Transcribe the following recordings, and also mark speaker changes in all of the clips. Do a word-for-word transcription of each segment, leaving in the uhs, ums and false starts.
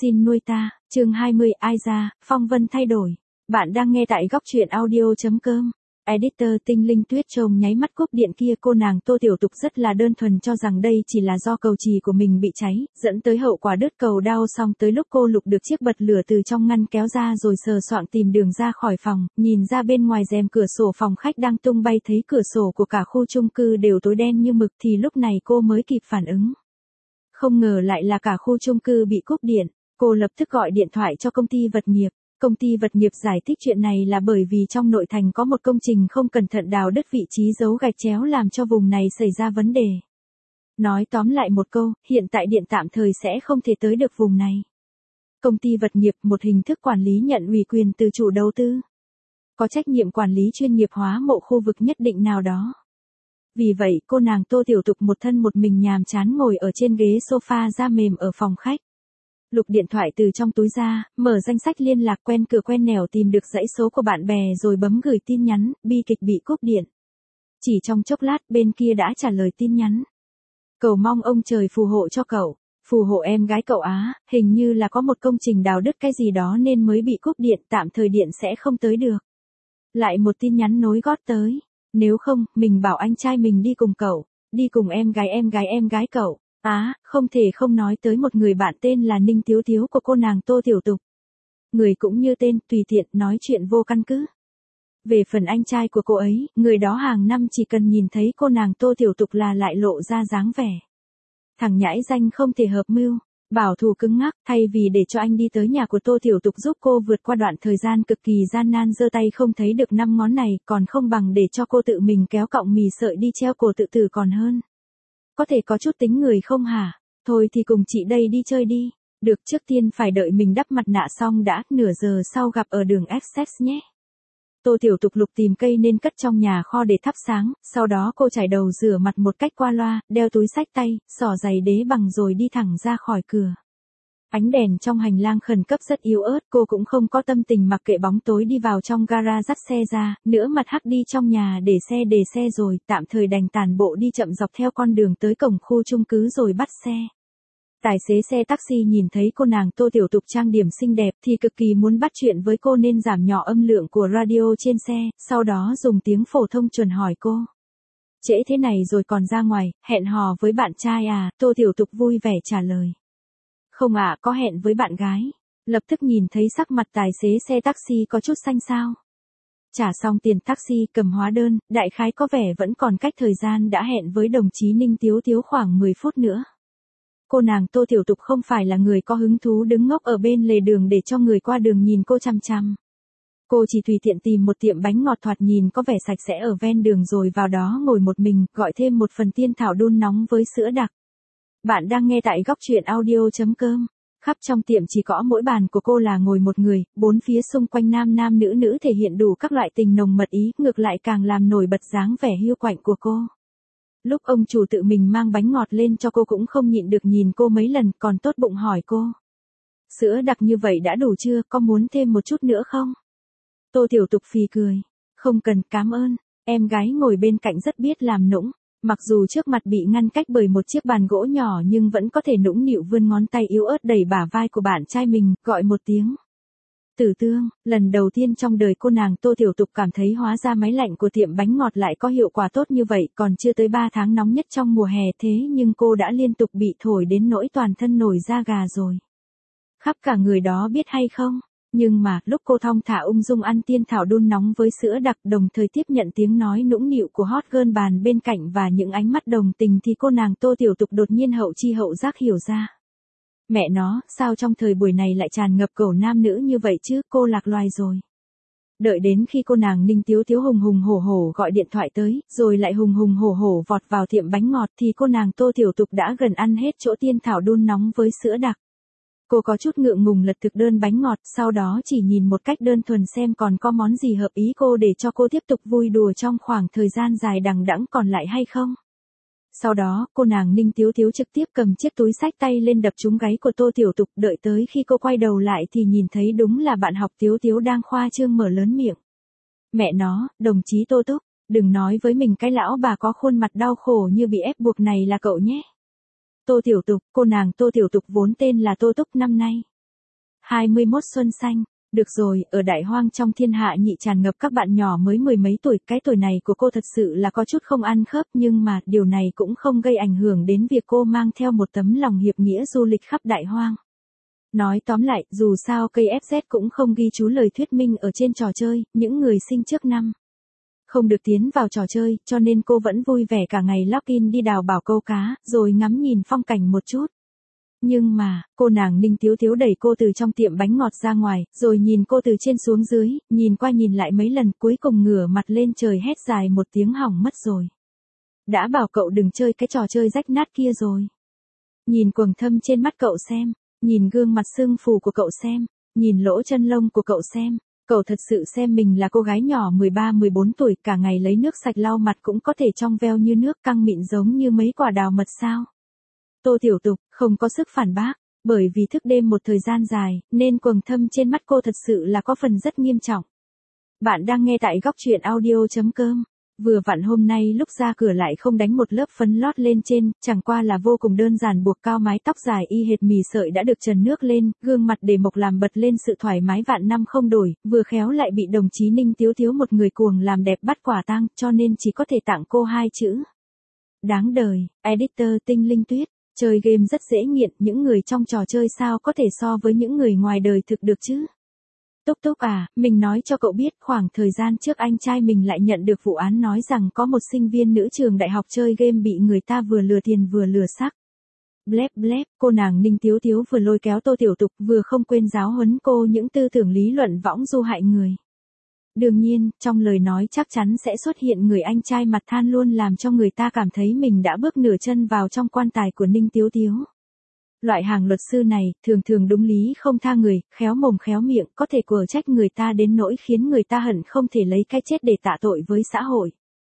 Speaker 1: Xin nuôi ta, chương hai mươi, ai ra, phong vân thay đổi. Bạn đang nghe tại góc truyện audio.com. Editor Tinh Linh Tuyết trông nháy mắt cúp điện kia, cô nàng Tô Tiểu Tục rất là đơn thuần cho rằng đây chỉ là do cầu chì của mình bị cháy, dẫn tới hậu quả đứt cầu đau. Xong tới lúc cô lục được chiếc bật lửa từ trong ngăn kéo ra rồi sờ soạng tìm đường ra khỏi phòng, nhìn ra bên ngoài rèm cửa sổ phòng khách đang tung bay thấy cửa sổ của cả khu chung cư đều tối đen như mực thì lúc này cô mới kịp phản ứng. Không ngờ lại là cả khu chung cư bị cúp điện, cô lập tức gọi điện thoại cho công ty vật nghiệp. Công ty vật nghiệp giải thích chuyện này là bởi vì trong nội thành có một công trình không cẩn thận đào đứt vị trí dấu gạch chéo làm cho vùng này xảy ra vấn đề. Nói tóm lại một câu, hiện tại điện tạm thời sẽ không thể tới được vùng này. Công ty vật nghiệp, một hình thức quản lý nhận ủy quyền từ chủ đầu tư, có trách nhiệm quản lý chuyên nghiệp hóa một khu vực nhất định nào đó. Vì vậy, cô nàng Tô Tiểu Tục một thân một mình nhàm chán ngồi ở trên ghế sofa da mềm ở phòng khách. Lục điện thoại từ trong túi ra, mở danh sách liên lạc, quen cửa quen nẻo tìm được dãy số của bạn bè rồi bấm gửi tin nhắn, bi kịch bị cúp điện. Chỉ trong chốc lát bên kia đã trả lời tin nhắn. Cầu mong ông trời phù hộ cho cậu, phù hộ em gái cậu á, hình như là có một công trình đào đứt cái gì đó nên mới bị cúp điện, tạm thời điện sẽ không tới được. Lại một tin nhắn nối gót tới. Nếu không, mình bảo anh trai mình đi cùng cậu, đi cùng em gái em gái em gái cậu. Á, à, không thể không nói tới một người bạn tên là Ninh Tiếu Tiếu của cô nàng Tô Tiểu Tục. Người cũng như tên, tùy tiện, nói chuyện vô căn cứ. Về phần anh trai của cô ấy, người đó hàng năm chỉ cần nhìn thấy cô nàng Tô Tiểu Tục là lại lộ ra dáng vẻ. Thằng nhãi danh không thể hợp mưu, bảo thủ cứng ngắc, thay vì để cho anh đi tới nhà của Tô Tiểu Tục giúp cô vượt qua đoạn thời gian cực kỳ gian nan giơ tay không thấy được năm ngón này, còn không bằng để cho cô tự mình kéo cọng mì sợi đi treo cổ tự tử còn hơn. Có thể có chút tính người không hả? Thôi thì cùng chị đây đi chơi đi. Được, trước tiên phải đợi mình đắp mặt nạ xong đã, nửa giờ sau gặp ở đường Essex nhé. Tô Tiểu Tục lục tìm cây nên cất trong nhà kho để thắp sáng, sau đó cô chải đầu rửa mặt một cách qua loa, đeo túi xách tay, xỏ giày đế bằng rồi đi thẳng ra khỏi cửa. Ánh đèn trong hành lang khẩn cấp rất yếu ớt, cô cũng không có tâm tình mặc kệ bóng tối đi vào trong gara dắt xe ra, nữa mặt hắc đi trong nhà để xe để xe rồi, tạm thời đành tản bộ đi chậm dọc theo con đường tới cổng khu chung cư rồi bắt xe. Tài xế xe taxi nhìn thấy cô nàng Tô Tiểu Tục trang điểm xinh đẹp thì cực kỳ muốn bắt chuyện với cô nên giảm nhỏ âm lượng của radio trên xe, sau đó dùng tiếng phổ thông chuẩn hỏi cô. Trễ thế này rồi còn ra ngoài, hẹn hò với bạn trai à? Tô Tiểu Tục vui vẻ trả lời. Không ạ, à, có hẹn với bạn gái. Lập tức nhìn thấy sắc mặt tài xế xe taxi có chút xanh xao. Trả xong tiền taxi, cầm hóa đơn, đại khái có vẻ vẫn còn cách thời gian đã hẹn với đồng chí Ninh Tiếu Tiếu khoảng mười phút nữa. Cô nàng Tô Tiểu Tục không phải là người có hứng thú đứng ngốc ở bên lề đường để cho người qua đường nhìn cô chằm chằm. Cô chỉ tùy tiện tìm một tiệm bánh ngọt thoạt nhìn có vẻ sạch sẽ ở ven đường rồi vào đó ngồi một mình, gọi thêm một phần tiên thảo đun nóng với sữa đặc. Bạn đang nghe tại góc truyện audio.com. Khắp trong tiệm chỉ có mỗi bàn của cô là ngồi một người, bốn phía xung quanh nam nam nữ nữ thể hiện đủ các loại tình nồng mật ý, ngược lại càng làm nổi bật dáng vẻ hiu quạnh của cô. Lúc ông chủ tự mình mang bánh ngọt lên cho cô cũng không nhịn được nhìn cô mấy lần, còn tốt bụng hỏi cô. Sữa đặc như vậy đã đủ chưa, có muốn thêm một chút nữa không? Tô Tiểu Tục phì cười. Không cần, cảm ơn. Em gái ngồi bên cạnh rất biết làm nũng. Mặc dù trước mặt bị ngăn cách bởi một chiếc bàn gỗ nhỏ nhưng vẫn có thể nũng nịu vươn ngón tay yếu ớt đẩy bả vai của bạn trai mình, gọi một tiếng. Tử Tương, lần đầu tiên trong đời cô nàng Tô Tiểu Tục cảm thấy hóa ra máy lạnh của tiệm bánh ngọt lại có hiệu quả tốt như vậy, còn chưa tới ba tháng nóng nhất trong mùa hè thế nhưng cô đã liên tục bị thổi đến nỗi toàn thân nổi da gà rồi. Khắp cả người đó biết hay không? Nhưng mà, lúc cô thong thả ung dung ăn tiên thảo đun nóng với sữa đặc đồng thời tiếp nhận tiếng nói nũng nịu của hot girl bàn bên cạnh và những ánh mắt đồng tình thì cô nàng Tô Tiểu Tục đột nhiên hậu chi hậu giác hiểu ra. Mẹ nó, sao trong thời buổi này lại tràn ngập cẩu nam nữ như vậy chứ, cô lạc loài rồi. Đợi đến khi cô nàng Ninh Tiếu Tiếu hùng hùng hổ hổ gọi điện thoại tới, rồi lại hùng hùng hổ hổ vọt vào tiệm bánh ngọt thì cô nàng Tô Tiểu Tục đã gần ăn hết chỗ tiên thảo đun nóng với sữa đặc. Cô có chút ngượng ngùng lật thực đơn bánh ngọt, sau đó chỉ nhìn một cách đơn thuần xem còn có món gì hợp ý cô để cho cô tiếp tục vui đùa trong khoảng thời gian dài đằng đẵng còn lại hay không. Sau đó, cô nàng Ninh Tiếu Tiếu trực tiếp cầm chiếc túi xách tay lên đập trúng gáy của Tô Tiểu Tục, đợi tới khi cô quay đầu lại thì nhìn thấy đúng là bạn học Tiếu Tiếu đang khoa trương mở lớn miệng. Mẹ nó, đồng chí Tô Túc, đừng nói với mình cái lão bà có khuôn mặt đau khổ như bị ép buộc này là cậu nhé. Tô Tiểu Tục, cô nàng Tô Tiểu Tục vốn tên là Tô Túc năm nay. hai mươi mốt Xuân xanh. Được rồi, ở đại hoang trong thiên hạ nhị tràn ngập các bạn nhỏ mới mười mấy tuổi, cái tuổi này của cô thật sự là có chút không ăn khớp, nhưng mà điều này cũng không gây ảnh hưởng đến việc cô mang theo một tấm lòng hiệp nghĩa du lịch khắp đại hoang. Nói tóm lại, dù sao cây ép dét cũng không ghi chú lời thuyết minh ở trên trò chơi, những người sinh trước năm không được tiến vào trò chơi, cho nên cô vẫn vui vẻ cả ngày login đi đào bảo câu cá, rồi ngắm nhìn phong cảnh một chút. Nhưng mà, cô nàng Ninh Tiếu Tiếu đẩy cô từ trong tiệm bánh ngọt ra ngoài, rồi nhìn cô từ trên xuống dưới, nhìn qua nhìn lại mấy lần, cuối cùng ngửa mặt lên trời hét dài một tiếng hỏng mất rồi. Đã bảo cậu đừng chơi cái trò chơi rách nát kia rồi. Nhìn quầng thâm trên mắt cậu xem, nhìn gương mặt sưng phù của cậu xem, nhìn lỗ chân lông của cậu xem. Cậu thật sự xem mình là cô gái nhỏ mười ba mười bốn tuổi, cả ngày lấy nước sạch lau mặt cũng có thể trong veo như nước, căng mịn giống như mấy quả đào mật sao. Tô Tiểu Tục không có sức phản bác, bởi vì thức đêm một thời gian dài, nên quầng thâm trên mắt cô thật sự là có phần rất nghiêm trọng. Bạn đang nghe tại góc truyện audio chấm com. Vừa vặn hôm nay lúc ra cửa lại không đánh một lớp phấn lót lên trên, chẳng qua là vô cùng đơn giản buộc cao mái tóc dài y hệt mì sợi đã được trần nước lên, gương mặt để mộc làm bật lên sự thoải mái vạn năm không đổi, vừa khéo lại bị đồng chí Ninh Tiếu Tiếu một người cuồng làm đẹp bắt quả tang, cho nên chỉ có thể tặng cô hai chữ. Đáng đời. Editor Tinh Linh Tuyết. Chơi game rất dễ nghiện, những người trong trò chơi sao có thể so với những người ngoài đời thực được chứ? Túc Túc à, mình nói cho cậu biết, khoảng thời gian trước anh trai mình lại nhận được vụ án nói rằng có một sinh viên nữ trường đại học chơi game bị người ta vừa lừa tiền vừa lừa sắc. Blép blép, cô nàng Ninh Tiếu Tiếu vừa lôi kéo Tô Tiểu Tục vừa không quên giáo huấn cô những tư tưởng lý luận võng du hại người. Đương nhiên, trong lời nói chắc chắn sẽ xuất hiện người anh trai mặt than luôn làm cho người ta cảm thấy mình đã bước nửa chân vào trong quan tài của Ninh Tiếu Tiếu. Loại hàng luật sư này, thường thường đúng lý không tha người, khéo mồm khéo miệng, có thể quở trách người ta đến nỗi khiến người ta hận không thể lấy cái chết để tạ tội với xã hội.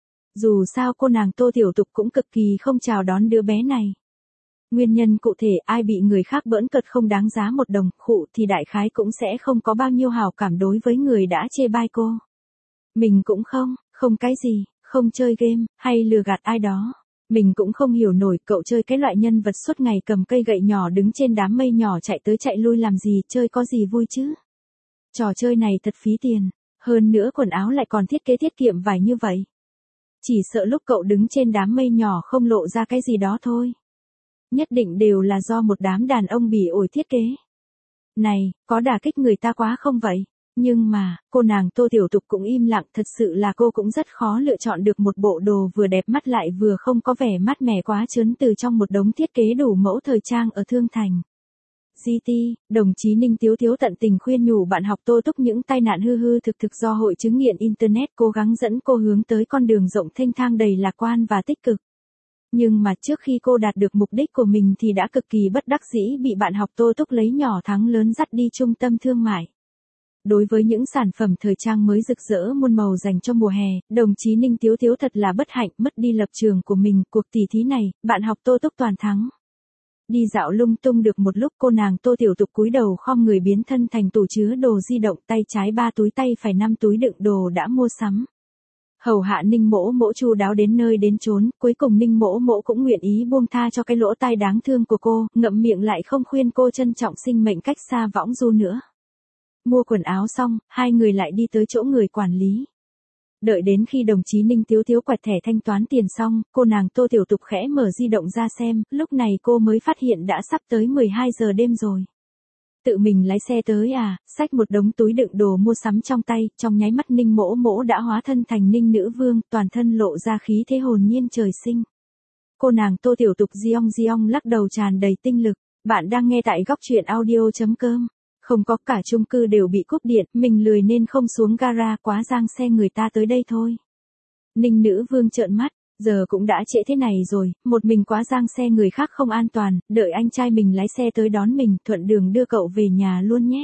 Speaker 1: Dù sao cô nàng Tô Tiểu Tục cũng cực kỳ không chào đón đứa bé này. Nguyên nhân cụ thể ai bị người khác bỡn cợt không đáng giá một đồng, khụ thì đại khái cũng sẽ không có bao nhiêu hảo cảm đối với người đã chê bai cô. Mình cũng không, không cái gì, không chơi game, hay lừa gạt ai đó. Mình cũng không hiểu nổi cậu chơi cái loại nhân vật suốt ngày cầm cây gậy nhỏ đứng trên đám mây nhỏ chạy tới chạy lui làm gì, chơi có gì vui chứ. Trò chơi này thật phí tiền, hơn nữa quần áo lại còn thiết kế tiết kiệm vải như vậy. Chỉ sợ lúc cậu đứng trên đám mây nhỏ không lộ ra cái gì đó thôi. Nhất định đều là do một đám đàn ông bỉ ổi thiết kế. Này, có đả kích người ta quá không vậy? Nhưng mà, cô nàng Tô Tiểu Tục cũng im lặng, thật sự là cô cũng rất khó lựa chọn được một bộ đồ vừa đẹp mắt lại vừa không có vẻ mát mẻ quá trớn từ trong một đống thiết kế đủ mẫu thời trang ở Thương Thành. giê tê, đồng chí Ninh Tiếu Tiếu tận tình khuyên nhủ bạn học Tô Túc những tai nạn hư hư thực thực do hội chứng nghiện Internet, cố gắng dẫn cô hướng tới con đường rộng thênh thang đầy lạc quan và tích cực. Nhưng mà trước khi cô đạt được mục đích của mình thì đã cực kỳ bất đắc dĩ bị bạn học Tô Túc lấy nhỏ thắng lớn dắt đi trung tâm thương mại. Đối với những sản phẩm thời trang mới rực rỡ muôn màu dành cho mùa hè, đồng chí Ninh Tiếu Tiếu thật là bất hạnh, mất đi lập trường của mình, cuộc tỷ thí này, bạn học Tô Túc toàn thắng. Đi dạo lung tung được một lúc cô nàng Tô Tiểu Tục cúi đầu khom người biến thân thành tủ chứa đồ di động, tay trái ba túi tay phải năm túi đựng đồ đã mua sắm. Hầu hạ Ninh Mỗ Mỗ chu đáo đến nơi đến chốn, cuối cùng Ninh Mỗ Mỗ cũng nguyện ý buông tha cho cái lỗ tai đáng thương của cô, ngậm miệng lại không khuyên cô trân trọng sinh mệnh cách xa võng du nữa. Mua quần áo xong, hai người lại đi tới chỗ người quản lý. Đợi đến khi đồng chí Ninh Tiếu Tiếu quẹt thẻ thanh toán tiền xong, cô nàng Tô Tiểu Tục khẽ mở di động ra xem, lúc này cô mới phát hiện đã sắp tới mười hai giờ đêm rồi. Tự mình lái xe tới à, xách một đống túi đựng đồ mua sắm trong tay, trong nháy mắt Ninh Mỗ Mỗ đã hóa thân thành Ninh Nữ Vương, toàn thân lộ ra khí thế hồn nhiên trời sinh. Cô nàng Tô Tiểu Tục giong giong lắc đầu tràn đầy tinh lực. Bạn đang nghe tại góc truyện audio chấm com. Không có, cả chung cư đều bị cúp điện, mình lười nên không xuống gara, quá giang xe người ta tới đây thôi. Ninh Nữ Vương trợn mắt, giờ cũng đã trễ thế này rồi, một mình quá giang xe người khác không an toàn, đợi anh trai mình lái xe tới đón mình, thuận đường đưa cậu về nhà luôn nhé.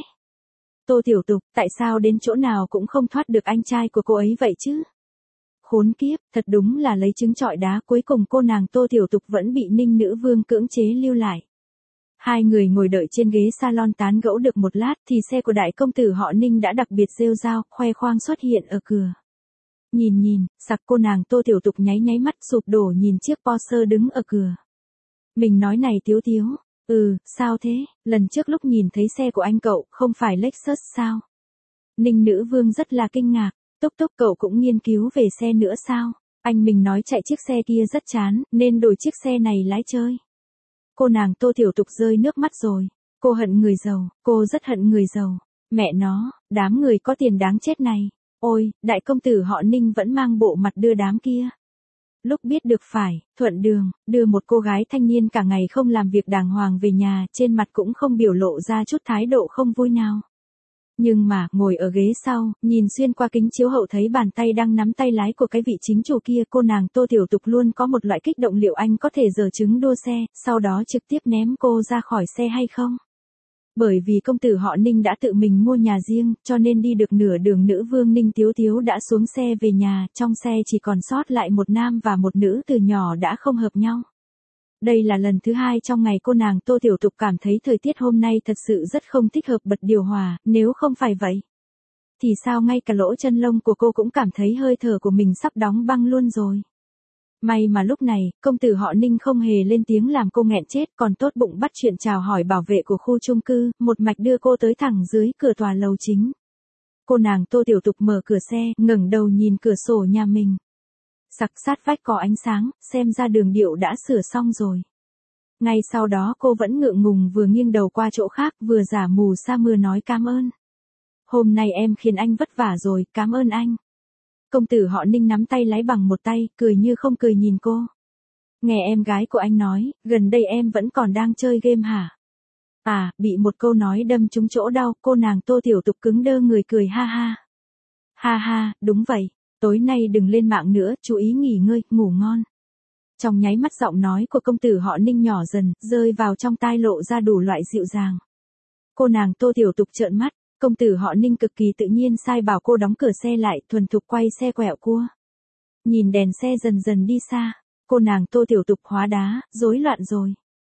Speaker 1: Tô Tiểu Tục, tại sao đến chỗ nào cũng không thoát được anh trai của cô ấy vậy chứ? Khốn kiếp, thật đúng là lấy trứng trọi đá, cuối cùng cô nàng Tô Tiểu Tục vẫn bị Ninh Nữ Vương cưỡng chế lưu lại. Hai người ngồi đợi trên ghế salon tán gẫu được một lát thì xe của đại công tử họ Ninh đã đặc biệt rêu rao, khoe khoang xuất hiện ở cửa. Nhìn nhìn, sặc cô nàng Tô Tiểu Tục nháy nháy mắt sụp đổ nhìn chiếc Porsche đứng ở cửa. Mình nói này Tiếu Tiếu, Ừ, sao thế, lần trước lúc nhìn thấy xe của anh cậu, không phải Lexus sao? Ninh Nữ Vương rất là kinh ngạc, Túc Túc cậu cũng nghiên cứu về xe nữa sao? Anh mình nói chạy chiếc xe kia rất chán, nên đổi chiếc xe này lái chơi. Cô nàng Tô Tiểu Tục rơi nước mắt rồi. Cô hận người giàu, cô rất hận người giàu. Mẹ nó, đám người có tiền đáng chết này. Ôi, đại công tử họ Ninh vẫn mang bộ mặt đưa đám kia. Lúc biết được phải, thuận đường, đưa một cô gái thanh niên cả ngày không làm việc đàng hoàng về nhà, trên mặt cũng không biểu lộ ra chút thái độ không vui nào. Nhưng mà, ngồi ở ghế sau, nhìn xuyên qua kính chiếu hậu thấy bàn tay đang nắm tay lái của cái vị chính chủ kia, cô nàng Tô Tiểu Tục luôn có một loại kích động liệu anh có thể giở trứng đua xe, sau đó trực tiếp ném cô ra khỏi xe hay không. Bởi vì công tử họ Ninh đã tự mình mua nhà riêng, cho nên đi được nửa đường nữ vương Ninh Tiếu Tiếu đã xuống xe về nhà, trong xe chỉ còn sót lại một nam và một nữ từ nhỏ đã không hợp nhau. Đây là lần thứ hai trong ngày cô nàng Tô Tiểu Tục cảm thấy thời tiết hôm nay thật sự rất không thích hợp bật điều hòa, nếu không phải vậy. Thì sao ngay cả lỗ chân lông của cô cũng cảm thấy hơi thở của mình sắp đóng băng luôn rồi. May mà lúc này, công tử họ Ninh không hề lên tiếng làm cô nghẹn chết, còn tốt bụng bắt chuyện chào hỏi bảo vệ của khu chung cư, một mạch đưa cô tới thẳng dưới cửa tòa lầu chính. Cô nàng Tô Tiểu Tục mở cửa xe, ngẩng đầu nhìn cửa sổ nhà mình. Sặc sát vách có ánh sáng, xem ra đường điệu đã sửa xong rồi. Ngay sau đó cô vẫn ngượng ngùng vừa nghiêng đầu qua chỗ khác, vừa giả mù sa mưa nói cảm ơn. Hôm nay em khiến anh vất vả rồi, cảm ơn anh. Công tử họ Ninh nắm tay lái bằng một tay, cười như không cười nhìn cô. Nghe em gái của anh nói, gần đây em vẫn còn đang chơi game hả? À, bị một câu nói đâm trúng chỗ đau, cô nàng Tô Tiểu Tục cứng đơ người cười ha ha. Ha ha, đúng vậy, tối nay đừng lên mạng nữa, chú ý nghỉ ngơi, ngủ ngon. Trong nháy mắt giọng nói của công tử họ Ninh nhỏ dần, rơi vào trong tai lộ ra đủ loại dịu dàng. Cô nàng Tô Tiểu Tục trợn mắt. Công tử họ Ninh cực kỳ tự nhiên sai bảo cô đóng cửa xe lại, thuần thục quay xe quẹo cua. Nhìn đèn xe dần dần đi xa, cô nàng Tô Tiểu Tục hóa đá, rối loạn rồi.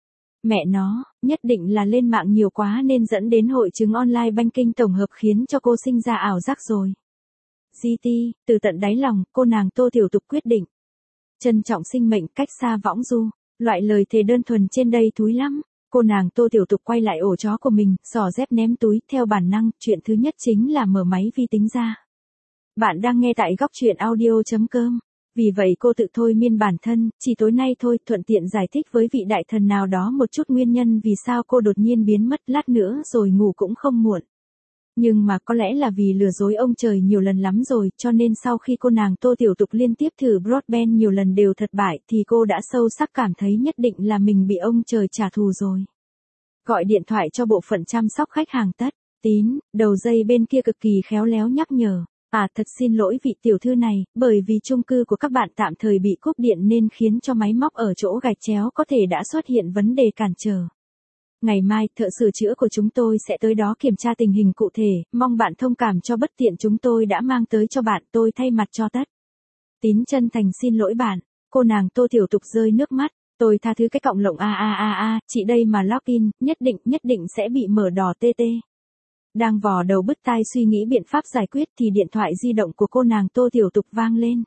Speaker 1: Mẹ nó, nhất định là lên mạng nhiều quá nên dẫn đến hội chứng online banking tổng hợp khiến cho cô sinh ra ảo giác rồi. giê tê, từ tận đáy lòng, cô nàng Tô Tiểu Tục quyết định. Trân trọng sinh mệnh, cách xa võng du, loại lời thề đơn thuần trên đây thúi lắm. Cô nàng Tô Tiểu Tục quay lại ổ chó của mình, xỏ dép ném túi, theo bản năng, chuyện thứ nhất chính là mở máy vi tính ra. Bạn đang nghe tại góc truyện audio chấm com. Vì vậy cô tự thôi miên bản thân, chỉ tối nay thôi, thuận tiện giải thích với vị đại thần nào đó một chút nguyên nhân vì sao cô đột nhiên biến mất, lát nữa rồi ngủ cũng không muộn. Nhưng mà có lẽ là vì lừa dối ông trời nhiều lần lắm rồi, cho nên sau khi cô nàng Tô Tiểu Tục liên tiếp thử broadband nhiều lần đều thất bại thì cô đã sâu sắc cảm thấy nhất định là mình bị ông trời trả thù rồi. Gọi điện thoại cho bộ phận chăm sóc khách hàng tất, tín, đầu dây bên kia cực kỳ khéo léo nhắc nhở. À thật xin lỗi vị tiểu thư này, bởi vì chung cư của các bạn tạm thời bị cúp điện nên khiến cho máy móc ở chỗ gạch chéo có thể đã xuất hiện vấn đề cản trở. Ngày mai, thợ sửa chữa của chúng tôi sẽ tới đó kiểm tra tình hình cụ thể, mong bạn thông cảm cho bất tiện chúng tôi đã mang tới cho bạn, tôi thay mặt cho tất. Tín chân thành xin lỗi bạn, cô nàng Tô Tiểu Tục rơi nước mắt, tôi tha thứ cái cọng lộng a a a a, chị đây mà login, nhất định, nhất định sẽ bị mở đỏ tê tê. Đang vò đầu bứt tai suy nghĩ biện pháp giải quyết thì điện thoại di động của cô nàng Tô Tiểu Tục vang lên.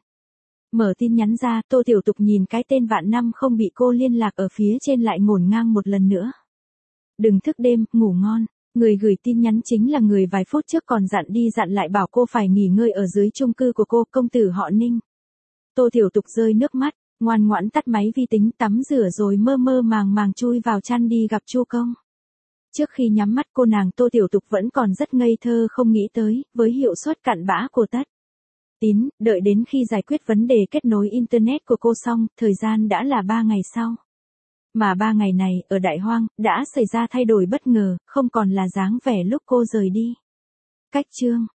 Speaker 1: Mở tin nhắn ra, Tô Tiểu Tục nhìn cái tên vạn năm không bị cô liên lạc ở phía trên lại ngổn ngang một lần nữa. Đừng thức đêm, ngủ ngon. Người gửi tin nhắn chính là người vài phút trước còn dặn đi dặn lại bảo cô phải nghỉ ngơi ở dưới chung cư của cô, công tử họ Ninh. Tô Tiểu Tục rơi nước mắt, ngoan ngoãn tắt máy vi tính, tắm rửa rồi mơ mơ màng màng chui vào chăn đi gặp Chu Công. Trước khi nhắm mắt cô nàng Tô Tiểu Tục vẫn còn rất ngây thơ không nghĩ tới, với hiệu suất cặn bã của tất. Tín, đợi đến khi giải quyết vấn đề kết nối Internet của cô xong, thời gian đã là ba ngày sau. Mà ba ngày này, ở Đại Hoang, đã xảy ra thay đổi bất ngờ, không còn là dáng vẻ lúc cô rời đi. Cách chương.